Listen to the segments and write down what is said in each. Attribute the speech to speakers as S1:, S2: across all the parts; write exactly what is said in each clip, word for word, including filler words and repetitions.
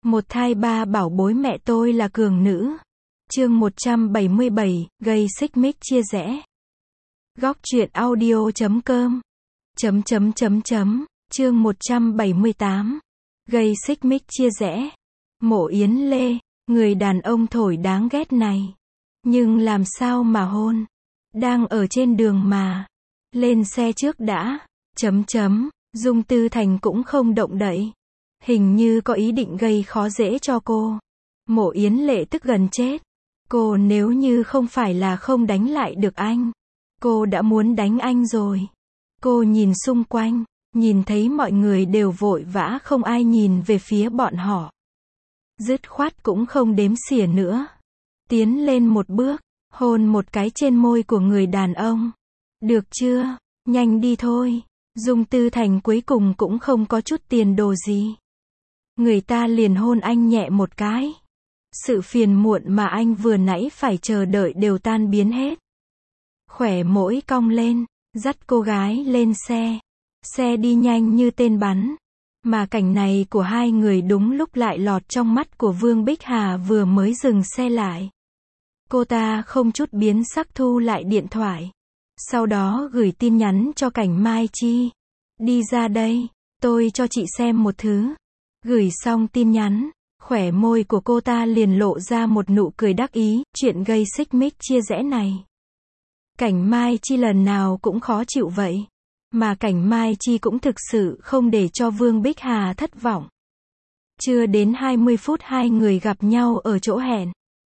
S1: Một thai ba bảo bối mẹ tôi là cường nữ. Chương một trăm bảy mươi bảy, gây xích mích chia rẽ. Góc truyện audio chấm com. Chấm chấm chấm chấm, chương một trăm bảy mươi tám. Gây xích mích chia rẽ. Mộ Yến Lê, người đàn ông thổi đáng ghét này. Nhưng làm sao mà hôn? Đang ở trên đường mà. Lên xe trước đã. Chấm chấm, Dung Tư Thành cũng không động đậy. Hình như có ý định gây khó dễ cho cô. Mộ Yến Lệ tức gần chết. Cô nếu như không phải là không đánh lại được anh, cô đã muốn đánh anh rồi. Cô nhìn xung quanh, nhìn thấy mọi người đều vội vã, không ai nhìn về phía bọn họ. Dứt khoát cũng không đếm xỉa nữa. Tiến lên một bước, hôn một cái trên môi của người đàn ông. Được chưa? Nhanh đi thôi. Dung Tư Thành cuối cùng cũng không có chút tiền đồ gì. Người ta liền hôn anh nhẹ một cái. Sự phiền muộn mà anh vừa nãy phải chờ đợi đều tan biến hết. Khỏe môi cong lên, dắt cô gái lên xe. Xe đi nhanh như tên bắn. Mà cảnh này của hai người đúng lúc lại lọt trong mắt của Vương Bích Hà vừa mới dừng xe lại. Cô ta không chút biến sắc thu lại điện thoại. Sau đó gửi tin nhắn cho Cảnh Mai Chi. Đi ra đây, tôi cho chị xem một thứ. Gửi xong tin nhắn, khỏe môi của cô ta liền lộ ra một nụ cười đắc ý. Chuyện gây xích mích chia rẽ này, Cảnh Mai Chi lần nào cũng khó chịu vậy. Mà Cảnh Mai Chi cũng thực sự không để cho Vương Bích Hà thất vọng. Chưa đến hai mươi phút hai người gặp nhau ở chỗ hẹn.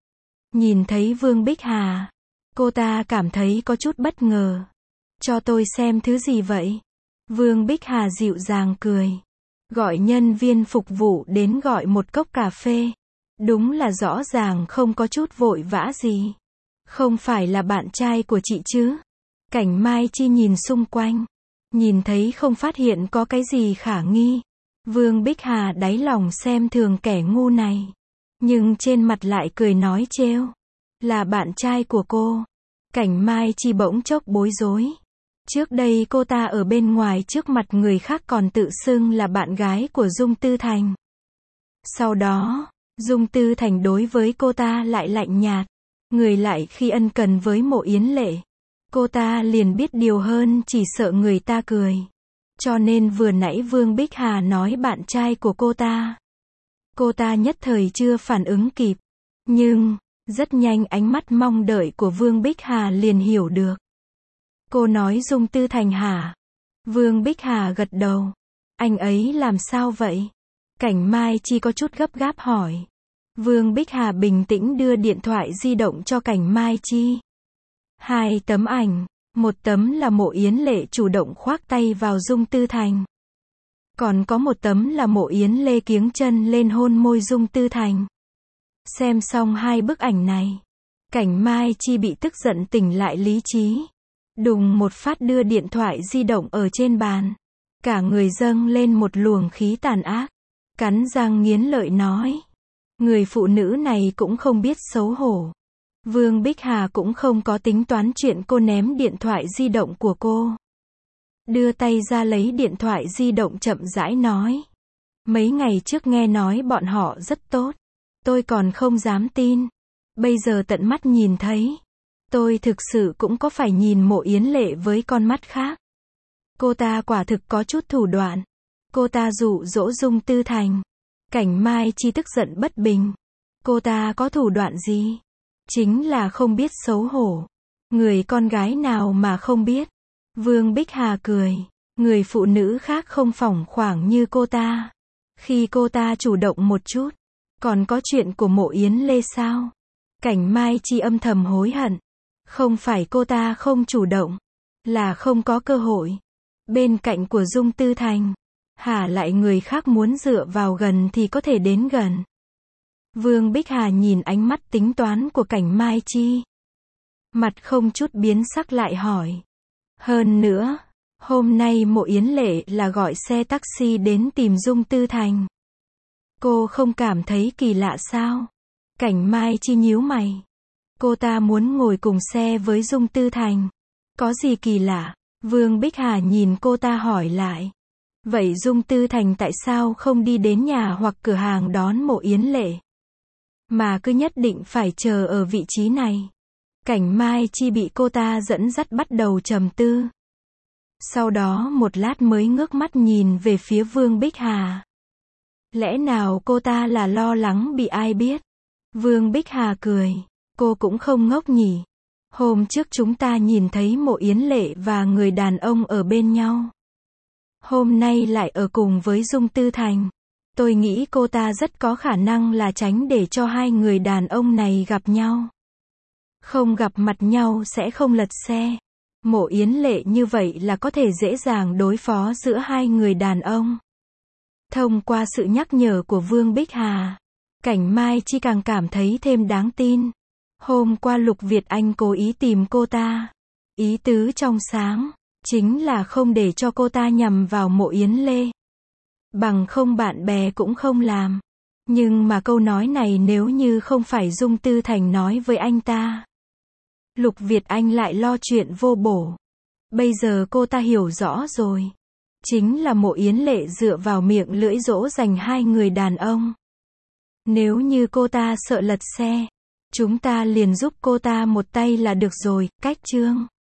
S1: Nhìn thấy Vương Bích Hà, cô ta cảm thấy có chút bất ngờ. Cho tôi xem thứ gì vậy? Vương Bích Hà dịu dàng cười. Gọi nhân viên phục vụ đến gọi một cốc cà phê. Đúng là rõ ràng không có chút vội vã gì. Không phải là bạn trai của chị chứ? Cảnh Mai Chi nhìn xung quanh. Nhìn thấy không phát hiện có cái gì khả nghi. Vương Bích Hà đáy lòng xem thường kẻ ngu này. Nhưng trên mặt lại cười nói trêu. Là bạn trai của cô. Cảnh Mai Chi bỗng chốc bối rối. Trước đây cô ta ở bên ngoài trước mặt người khác còn tự xưng là bạn gái của Dung Tư Thành. Sau đó, Dung Tư Thành đối với cô ta lại lạnh nhạt. Người lại khi ân cần với Mộ Yến Lệ. Cô ta liền biết điều hơn, chỉ sợ người ta cười. Cho nên vừa nãy Vương Bích Hà nói bạn trai của cô ta. Cô ta nhất thời chưa phản ứng kịp. Nhưng, rất nhanh ánh mắt mong đợi của Vương Bích Hà liền hiểu được. Cô nói Dung Tư Thành hả? Vương Bích Hà gật đầu. Anh ấy làm sao vậy? Cảnh Mai Chi có chút gấp gáp hỏi. Vương Bích Hà bình tĩnh đưa điện thoại di động cho Cảnh Mai Chi. Hai tấm ảnh. Một tấm là Mộ Yến Lệ chủ động khoác tay vào Dung Tư Thành. Còn có một tấm là Mộ Yến Lê kiếng chân lên hôn môi Dung Tư Thành. Xem xong hai bức ảnh này, Cảnh Mai Chi bị tức giận tỉnh lại lý trí. Đùng một phát đưa điện thoại di động ở trên bàn. Cả người dâng lên một luồng khí tàn ác. Cắn răng nghiến lợi nói. Người phụ nữ này cũng không biết xấu hổ. Vương Bích Hà cũng không có tính toán chuyện cô ném điện thoại di động của cô. Đưa tay ra lấy điện thoại di động chậm rãi nói. Mấy ngày trước nghe nói bọn họ rất tốt. Tôi còn không dám tin. Bây giờ tận mắt nhìn thấy. Tôi thực sự cũng có phải nhìn Mộ Yến Lệ với con mắt khác. Cô ta quả thực có chút thủ đoạn. Cô ta dụ dỗ Dung Tư Thành. Cảnh Mai Chi tức giận bất bình. Cô ta có thủ đoạn gì? Chính là không biết xấu hổ. Người con gái nào mà không biết. Vương Bích Hà cười. Người phụ nữ khác không phỏng khoáng như cô ta. Khi cô ta chủ động một chút. Còn có chuyện của Mộ Yến Lê sao? Cảnh Mai Chi âm thầm hối hận. Không phải cô ta không chủ động. Là không có cơ hội. Bên cạnh của Dung Tư Thành. Hả lại người khác muốn dựa vào gần thì có thể đến gần. Vương Bích Hà nhìn ánh mắt tính toán của Cảnh Mai Chi. Mặt không chút biến sắc lại hỏi. Hơn nữa, hôm nay Mộ Yến Lệ là gọi xe taxi đến tìm Dung Tư Thành. Cô không cảm thấy kỳ lạ sao? Cảnh Mai Chi nhíu mày. Cô ta muốn ngồi cùng xe với Dung Tư Thành. Có gì kỳ lạ? Vương Bích Hà nhìn cô ta hỏi lại. Vậy Dung Tư Thành tại sao không đi đến nhà hoặc cửa hàng đón Mộ Yến Lệ? Mà cứ nhất định phải chờ ở vị trí này. Cảnh Mai Chi bị cô ta dẫn dắt bắt đầu trầm tư. Sau đó một lát mới ngước mắt nhìn về phía Vương Bích Hà. Lẽ nào cô ta là lo lắng bị ai biết? Vương Bích Hà cười. Cô cũng không ngốc nhỉ. Hôm trước chúng ta nhìn thấy Mộ Yến Lệ và người đàn ông ở bên nhau. Hôm nay lại ở cùng với Dung Tư Thành. Tôi nghĩ cô ta rất có khả năng là tránh để cho hai người đàn ông này gặp nhau. Không gặp mặt nhau sẽ không lật xe. Mộ Yến Lệ như vậy là có thể dễ dàng đối phó giữa hai người đàn ông. Thông qua sự nhắc nhở của Vương Bích Hà, Cảnh Mai Chi càng cảm thấy thêm đáng tin. Hôm qua Lục Việt Anh cố ý tìm cô ta. Ý tứ trong sáng, chính là không để cho cô ta nhằm vào Mộ Yến Lê. Bằng không bạn bè cũng không làm. Nhưng mà câu nói này nếu như không phải Dung Tư Thành nói với anh ta, Lục Việt Anh lại lo chuyện vô bổ. Bây giờ cô ta hiểu rõ rồi. Chính là Mộ Yến Lệ dựa vào miệng lưỡi dỗ dành hai người đàn ông. Nếu như cô ta sợ lật xe, chúng ta liền giúp cô ta một tay là được rồi. Cách chương